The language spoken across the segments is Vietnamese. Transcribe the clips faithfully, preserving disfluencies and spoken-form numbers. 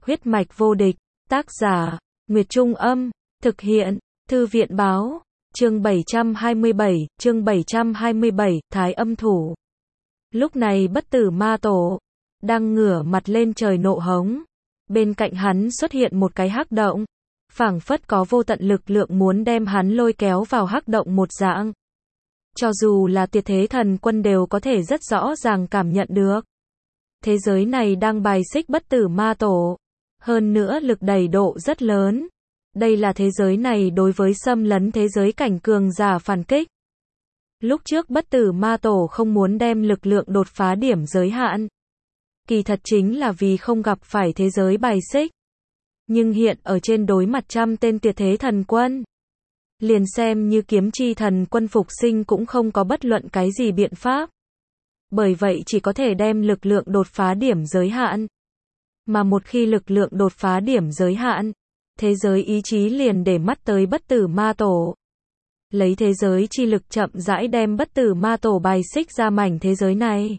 Huyết mạch vô địch, tác giả, Nguyệt Trung Âm, thực hiện, Thư viện Báo, chương bảy trăm hai mươi bảy, chương bảy trăm hai mươi bảy, Thái Âm Thủ. Lúc này Bất Tử Ma Tổ đang ngửa mặt lên trời nộ hống, bên cạnh hắn xuất hiện một cái hắc động, phảng phất có vô tận lực lượng muốn đem hắn lôi kéo vào hắc động một dạng. Cho dù là Tuyệt Thế Thần Quân đều có thể rất rõ ràng cảm nhận được. Thế giới này đang bài xích Bất Tử Ma Tổ, hơn nữa lực đẩy độ rất lớn. Đây là thế giới này đối với xâm lấn thế giới cảnh cường giả phản kích. Lúc trước Bất Tử Ma Tổ không muốn đem lực lượng đột phá điểm giới hạn. Kỳ thật chính là vì không gặp phải thế giới bài xích. Nhưng hiện ở trên đối mặt trăm tên Tuyệt Thế Thần Quân, liền xem như Kiếm Chi Thần Quân phục sinh cũng không có bất luận cái gì biện pháp. Bởi vậy chỉ có thể đem lực lượng đột phá điểm giới hạn. Mà một khi lực lượng đột phá điểm giới hạn, thế giới ý chí liền để mắt tới Bất Tử Ma Tổ. Lấy thế giới chi lực chậm rãi đem Bất Tử Ma Tổ bài xích ra mảnh thế giới này.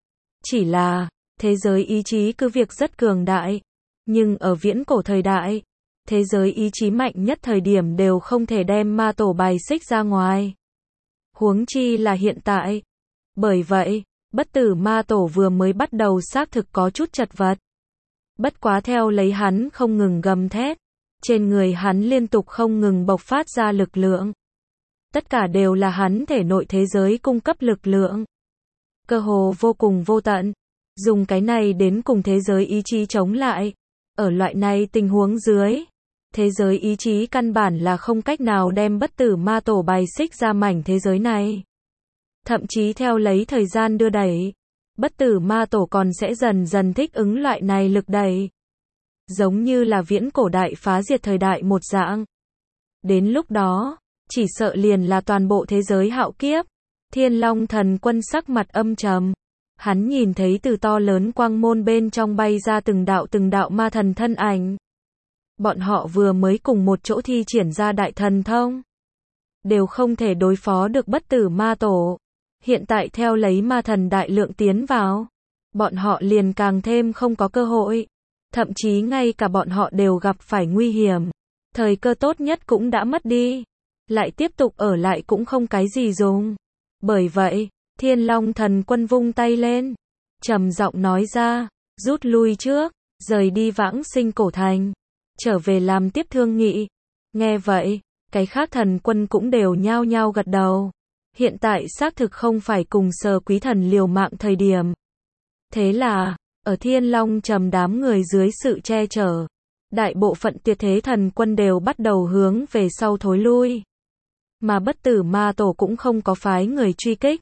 Chỉ là, thế giới ý chí cứ việc rất cường đại, nhưng ở viễn cổ thời đại, thế giới ý chí mạnh nhất thời điểm đều không thể đem ma tổ bài xích ra ngoài. Huống chi là hiện tại. Bởi vậy, Bất Tử Ma Tổ vừa mới bắt đầu xác thực có chút chật vật. Bất quá theo lấy hắn không ngừng gầm thét, trên người hắn liên tục không ngừng bộc phát ra lực lượng. Tất cả đều là hắn thể nội thế giới cung cấp lực lượng. Cơ hồ vô cùng vô tận, dùng cái này đến cùng thế giới ý chí chống lại. Ở loại này tình huống dưới, thế giới ý chí căn bản là không cách nào đem Bất Tử Ma Tổ bài xích ra mảnh thế giới này. Thậm chí theo lấy thời gian đưa đẩy, Bất Tử Ma Tổ còn sẽ dần dần thích ứng loại này lực đẩy. Giống như là viễn cổ đại phá diệt thời đại một dạng. Đến lúc đó, chỉ sợ liền là toàn bộ thế giới hạo kiếp. Thiên Long Thần Quân sắc mặt âm trầm. Hắn nhìn thấy từ to lớn quang môn bên trong bay ra từng đạo từng đạo ma thần thân ảnh. Bọn họ vừa mới cùng một chỗ thi triển ra đại thần thông, đều không thể đối phó được Bất Tử Ma Tổ. Hiện tại theo lấy ma thần đại lượng tiến vào, bọn họ liền càng thêm không có cơ hội. Thậm chí ngay cả bọn họ đều gặp phải nguy hiểm. Thời cơ tốt nhất cũng đã mất đi. Lại tiếp tục ở lại cũng không cái gì dùng. Bởi vậy, Thiên Long Thần Quân vung tay lên, trầm giọng nói ra, rút lui trước, rời đi Vãng Sinh Cổ Thành, trở về làm tiếp thương nghị. Nghe vậy, cái khác thần quân cũng đều nhao nhao gật đầu. Hiện tại xác thực không phải cùng Sở Quý Thần liều mạng thời điểm. Thế là, ở Thiên Long trầm đám người dưới sự che chở, đại bộ phận Tuyệt Thế Thần Quân đều bắt đầu hướng về sau thối lui. Mà Bất Tử Ma Tổ cũng không có phái người truy kích.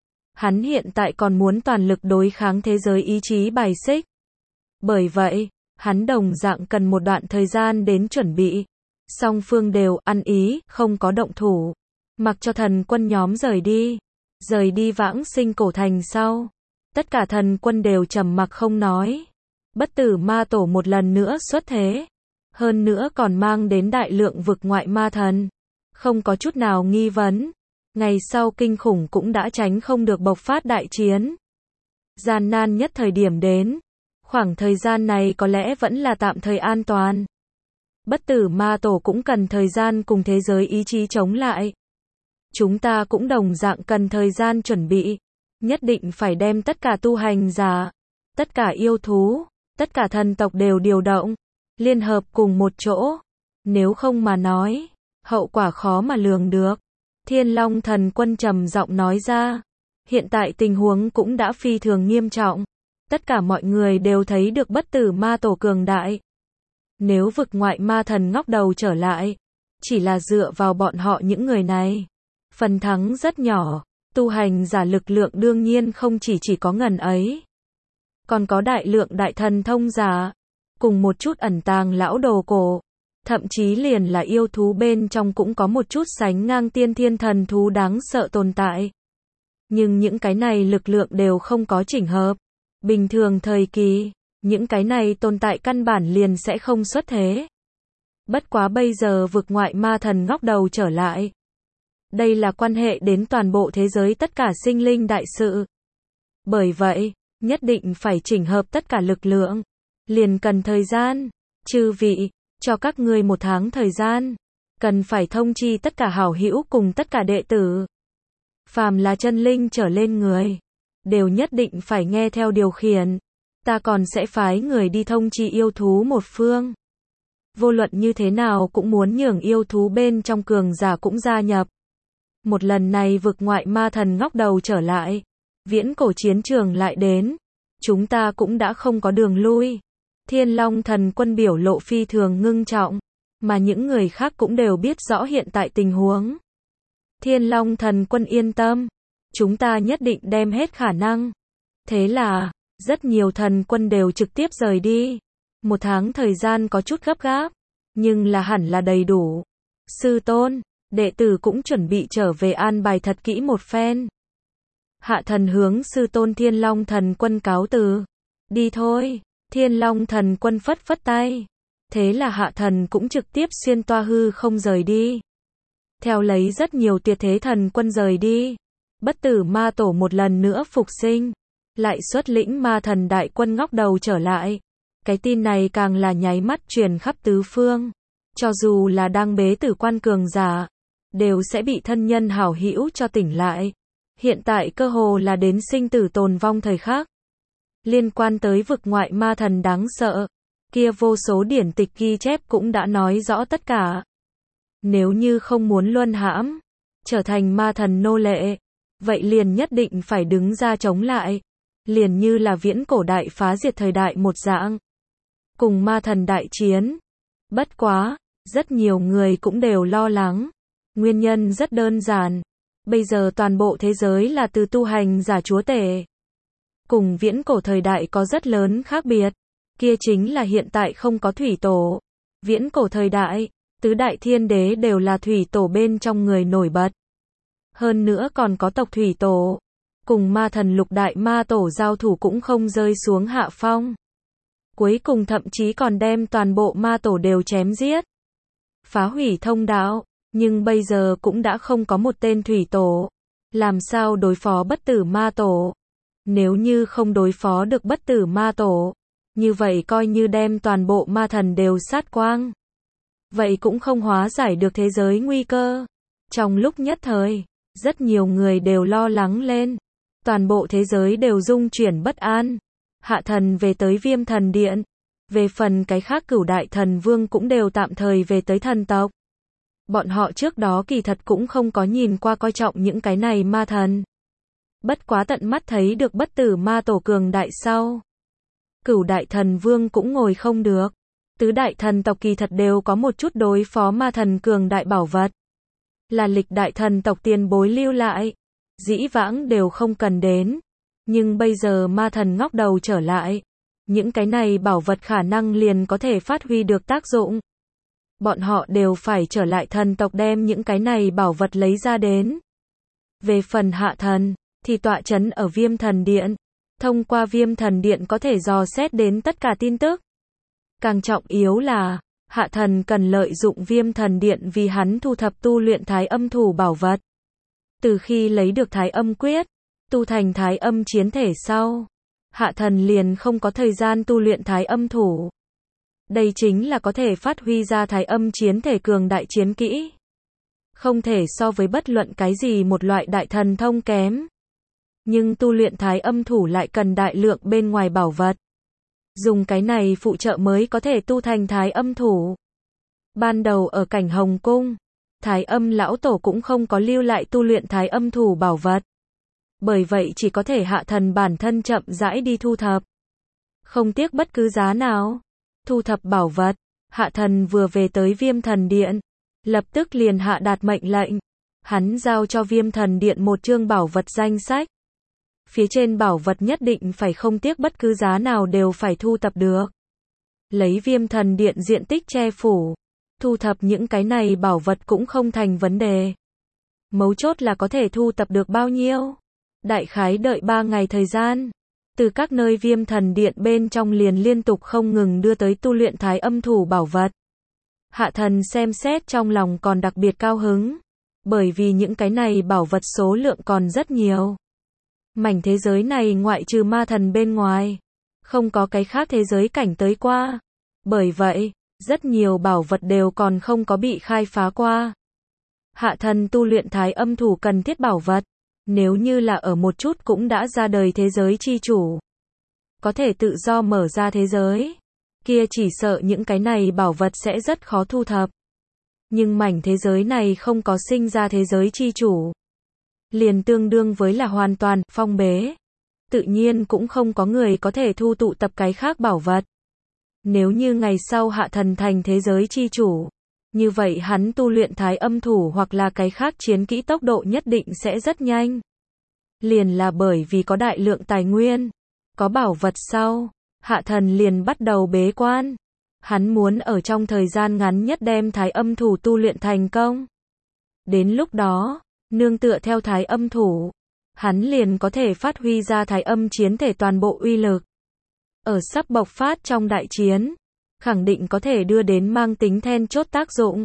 Hắn hiện tại còn muốn toàn lực đối kháng thế giới ý chí bài xích. Bởi vậy, hắn đồng dạng cần một đoạn thời gian đến chuẩn bị. Song phương đều ăn ý, không có động thủ. Mặc cho thần quân nhóm rời đi. Rời đi Vãng Sinh Cổ Thành sau, tất cả thần quân đều trầm mặc không nói. Bất Tử Ma Tổ một lần nữa xuất thế. Hơn nữa còn mang đến đại lượng vực ngoại ma thần. Không có chút nào nghi vấn. Ngày sau kinh khủng cũng đã tránh không được bộc phát đại chiến. Gian nan nhất thời điểm đến. Khoảng thời gian này có lẽ vẫn là tạm thời an toàn. Bất Tử Ma Tổ cũng cần thời gian cùng thế giới ý chí chống lại. Chúng ta cũng đồng dạng cần thời gian chuẩn bị. Nhất định phải đem tất cả tu hành giả, tất cả yêu thú, tất cả thần tộc đều điều động, liên hợp cùng một chỗ. Nếu không mà nói, hậu quả khó mà lường được. Thiên Long Thần Quân trầm giọng nói ra. Hiện tại tình huống cũng đã phi thường nghiêm trọng. Tất cả mọi người đều thấy được Bất Tử Ma Tổ cường đại. Nếu vực ngoại ma thần ngóc đầu trở lại, chỉ là dựa vào bọn họ những người này, phần thắng rất nhỏ. Tu hành giả lực lượng đương nhiên không chỉ chỉ có ngần ấy. Còn có đại lượng đại thần thông giả, cùng một chút ẩn tàng lão đồ cổ. Thậm chí liền là yêu thú bên trong cũng có một chút sánh ngang tiên thiên thần thú đáng sợ tồn tại. Nhưng những cái này lực lượng đều không có chỉnh hợp. Bình thường thời kỳ, những cái này tồn tại căn bản liền sẽ không xuất thế. Bất quá bây giờ vực ngoại ma thần ngóc đầu trở lại. Đây là quan hệ đến toàn bộ thế giới tất cả sinh linh đại sự. Bởi vậy, nhất định phải chỉnh hợp tất cả lực lượng. liền cần thời gian. Chư vị, cho các ngươi một tháng thời gian. Cần phải thông chi tất cả hảo hữu cùng tất cả đệ tử. Phàm là chân linh trở lên người, đều nhất định phải nghe theo điều khiển. Ta còn sẽ phái người đi thông chi yêu thú một phương. Vô luận như thế nào cũng muốn nhường yêu thú bên trong cường giả cũng gia nhập. Một lần này vực ngoại ma thần ngóc đầu trở lại. Viễn cổ chiến trường lại đến. Chúng ta cũng đã không có đường lui. Thiên Long thần quân biểu lộ phi thường ngưng trọng. Mà những người khác cũng đều biết rõ hiện tại tình huống. Thiên Long thần quân yên tâm. Chúng ta nhất định đem hết khả năng. Thế là, rất nhiều thần quân đều trực tiếp rời đi. Một tháng thời gian có chút gấp gáp. Nhưng là hẳn là đầy đủ. Sư tôn, đệ tử cũng chuẩn bị trở về an bài thật kỹ một phen. Hạ thần hướng sư tôn Thiên Long thần quân cáo từ. Đi thôi. Thiên Long thần quân phất phất tay. Thế là hạ thần cũng trực tiếp xuyên toa hư không rời đi. Theo lấy rất nhiều tuyệt thế thần quân rời đi. Bất tử ma tổ một lần nữa phục sinh. Lại xuất lĩnh ma thần đại quân ngóc đầu trở lại. Cái tin này càng là nháy mắt truyền khắp tứ phương. Cho dù là đang bế tử quan cường giả, đều sẽ bị thân nhân hảo hữu cho tỉnh lại. Hiện tại cơ hồ là đến sinh tử tồn vong thời khắc. Liên quan tới vực ngoại ma thần đáng sợ, kia vô số điển tịch ghi chép cũng đã nói rõ tất cả. Nếu như không muốn luân hãm, trở thành ma thần nô lệ, vậy liền nhất định phải đứng ra chống lại. Liền như là viễn cổ đại phá diệt thời đại một dạng. Cùng ma thần đại chiến. Bất quá, rất nhiều người cũng đều lo lắng. Nguyên nhân rất đơn giản. Bây giờ toàn bộ thế giới là từ tu hành giả chúa tể. Cùng viễn cổ thời đại có rất lớn khác biệt. Kia chính là hiện tại không có thủy tổ. Viễn cổ thời đại, tứ đại thiên đế đều là thủy tổ bên trong người nổi bật. Hơn nữa còn có tộc thủy tổ. Cùng ma thần lục đại ma tổ giao thủ cũng không rơi xuống hạ phong. Cuối cùng thậm chí còn đem toàn bộ ma tổ đều chém giết. Phá hủy thông đạo. Nhưng bây giờ cũng đã không có một tên thủy tổ. Làm sao đối phó bất tử ma tổ? Nếu như không đối phó được bất tử ma tổ, như vậy coi như đem toàn bộ ma thần đều sát quang. Vậy cũng không hóa giải được thế giới nguy cơ. Trong lúc nhất thời, rất nhiều người đều lo lắng lên. Toàn bộ thế giới đều rung chuyển bất an. Hạ thần về tới Viêm Thần Điện. Về phần cái khác Cửu Đại Thần Vương cũng đều tạm thời về tới thần tộc. Bọn họ trước đó kỳ thật cũng không có nhìn qua coi trọng những cái này ma thần. Bất quá tận mắt thấy được bất tử ma tổ cường đại sau. Cửu Đại Thần Vương cũng ngồi không được. Tứ đại thần tộc kỳ thật đều có một chút đối phó ma thần cường đại bảo vật. Là lịch đại thần tộc tiền bối lưu lại. Dĩ vãng đều không cần đến. Nhưng bây giờ ma thần ngóc đầu trở lại. Những cái này bảo vật khả năng liền có thể phát huy được tác dụng. Bọn họ đều phải trở lại thần tộc đem những cái này bảo vật lấy ra đến. Về phần hạ thần, thì tọa chấn ở Viêm Thần Điện. Thông qua Viêm Thần Điện có thể dò xét đến tất cả tin tức. Càng trọng yếu là, hạ thần cần lợi dụng Viêm Thần Điện vì hắn thu thập tu luyện thái âm thủ bảo vật. Từ khi lấy được thái âm quyết, tu thành thái âm chiến thể sau, hạ thần liền không có thời gian tu luyện thái âm thủ. Đây chính là có thể phát huy ra thái âm chiến thể cường đại chiến kỹ. Không thể so với bất luận cái gì một loại đại thần thông kém. Nhưng tu luyện thái âm thủ lại cần đại lượng bên ngoài bảo vật. Dùng cái này phụ trợ mới có thể tu thành thái âm thủ. Ban đầu ở cảnh Hồng Cung, thái âm lão tổ cũng không có lưu lại tu luyện thái âm thủ bảo vật. Bởi vậy chỉ có thể hạ thần bản thân chậm rãi đi thu thập. Không tiếc bất cứ giá nào. Thu thập bảo vật, hạ thần vừa về tới Viêm Thần Điện. Lập tức liền hạ đạt mệnh lệnh. Hắn giao cho Viêm Thần Điện một chương bảo vật danh sách. Phía trên bảo vật nhất định phải không tiếc bất cứ giá nào đều phải thu thập được. Lấy Viêm Thần Điện diện tích che phủ. Thu thập những cái này bảo vật cũng không thành vấn đề. Mấu chốt là có thể thu thập được bao nhiêu. Đại khái đợi ba ngày thời gian. Từ các nơi Viêm Thần Điện bên trong liền liên tục không ngừng đưa tới tu luyện thái âm thủ bảo vật. Hạ thần xem xét trong lòng còn đặc biệt cao hứng. Bởi vì những cái này bảo vật số lượng còn rất nhiều. Mảnh thế giới này ngoại trừ ma thần bên ngoài, không có cái khác thế giới cảnh tới qua. Bởi vậy, rất nhiều bảo vật đều còn không có bị khai phá qua. Hạ thần tu luyện thái âm thủ cần thiết bảo vật, nếu như là ở một chút cũng đã ra đời thế giới chi chủ, có thể tự do mở ra thế giới, kia chỉ sợ những cái này bảo vật sẽ rất khó thu thập. Nhưng mảnh thế giới này không có sinh ra thế giới chi chủ, liền tương đương với là hoàn toàn phong bế. Tự nhiên cũng không có người có thể thu tụ tập cái khác bảo vật. Nếu như ngày sau hạ thần thành thế giới chi chủ, như vậy hắn tu luyện thái âm thủ hoặc là cái khác chiến kỹ tốc độ nhất định sẽ rất nhanh. Liền là bởi vì có đại lượng tài nguyên, có bảo vật sau, hạ thần liền bắt đầu bế quan. Hắn muốn ở trong thời gian ngắn nhất đem thái âm thủ tu luyện thành công. Đến lúc đó, nương tựa theo thái âm thủ, hắn liền có thể phát huy ra thái âm chiến thể toàn bộ uy lực. Ở sắp bộc phát trong đại chiến, khẳng định có thể đưa đến mang tính then chốt tác dụng.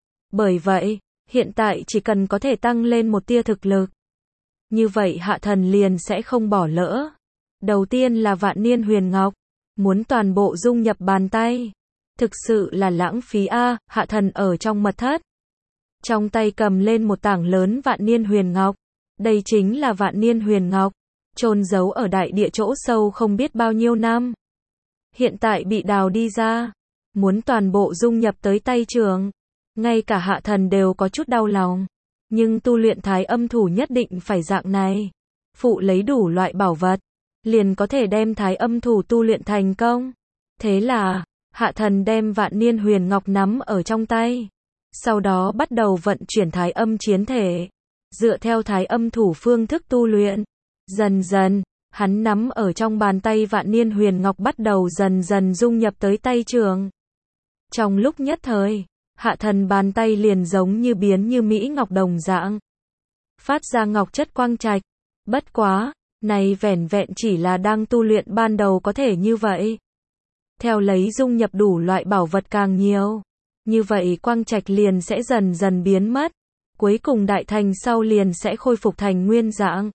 Bởi vậy, hiện tại chỉ cần có thể tăng lên một tia thực lực, như vậy hạ thần liền sẽ không bỏ lỡ. Đầu tiên là vạn niên huyền ngọc, muốn toàn bộ dung nhập bàn tay. Thực sự là lãng phí a. Hạ thần ở trong mật thất, trong tay cầm lên một tảng lớn vạn niên huyền ngọc. Đây chính là vạn niên huyền ngọc, chôn giấu ở đại địa chỗ sâu không biết bao nhiêu năm. Hiện tại bị đào đi ra, muốn toàn bộ dung nhập tới tay trường. Ngay cả hạ thần đều có chút đau lòng. Nhưng tu luyện thái âm thủ nhất định phải dạng này. Phụ lấy đủ loại bảo vật, liền có thể đem thái âm thủ tu luyện thành công. Thế là, hạ thần đem vạn niên huyền ngọc nắm ở trong tay. Sau đó bắt đầu vận chuyển thái âm chiến thể. Dựa theo thái âm thủ phương thức tu luyện. Dần dần, hắn nắm ở trong bàn tay vạn niên huyền ngọc bắt đầu dần dần dung nhập tới tay trường. Trong lúc nhất thời, hạ thần bàn tay liền giống như biến như mỹ ngọc đồng dạng. Phát ra ngọc chất quang trạch. Bất quá, này vẻn vẹn chỉ là đang tu luyện ban đầu có thể như vậy. Theo lấy dung nhập đủ loại bảo vật càng nhiều, như vậy quang trạch liền sẽ dần dần biến mất. Cuối cùng đại thành sau liền sẽ khôi phục thành nguyên dạng.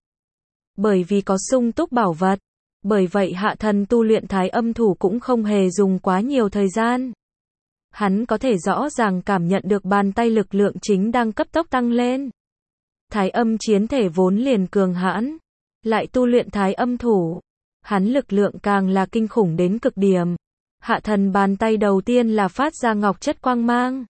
Bởi vì có sung túc bảo vật, bởi vậy hạ thần tu luyện thái âm thủ cũng không hề dùng quá nhiều thời gian. Hắn có thể rõ ràng cảm nhận được bàn tay lực lượng chính đang cấp tốc tăng lên. Thái âm chiến thể vốn liền cường hãn, lại tu luyện thái âm thủ, hắn lực lượng càng là kinh khủng đến cực điểm. Hạ thần bàn tay đầu tiên là phát ra ngọc chất quang mang,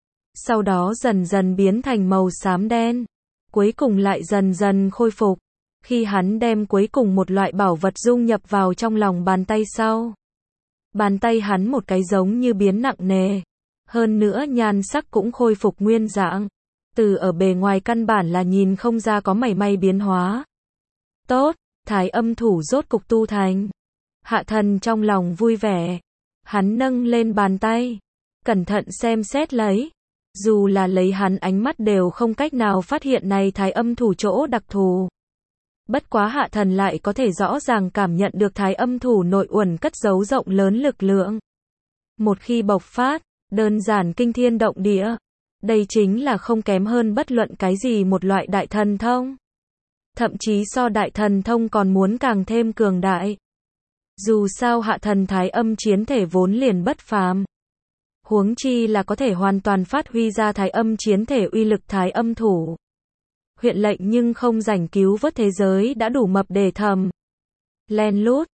sau đó dần dần biến thành màu xám đen, cuối cùng lại dần dần khôi phục. Khi hắn đem cuối cùng một loại bảo vật dung nhập vào trong lòng bàn tay sau, bàn tay hắn một cái giống như biến nặng nề, hơn nữa nhan sắc cũng khôi phục nguyên dạng. Từ ở bề ngoài căn bản là nhìn không ra có mảy may biến hóa. Tốt, thái âm thủ rốt cục tu thành. Hạ thần trong lòng vui vẻ. Hắn nâng lên bàn tay, cẩn thận xem xét lấy. Dù là lấy hắn ánh mắt đều không cách nào phát hiện này thái âm thủ chỗ đặc thù. Bất quá hạ thần lại có thể rõ ràng cảm nhận được thái âm thủ nội uẩn cất giấu rộng lớn lực lượng. Một khi bộc phát, đơn giản kinh thiên động địa. Đây chính là không kém hơn bất luận cái gì một loại đại thần thông. Thậm chí so đại thần thông còn muốn càng thêm cường đại. Dù sao hạ thần thái âm chiến thể vốn liền bất phàm. Huống chi là có thể hoàn toàn phát huy ra thái âm chiến thể uy lực thái âm thủ. Huyện lệnh nhưng không rảnh cứu vớt thế giới đã đủ mập để thầm. Len lút,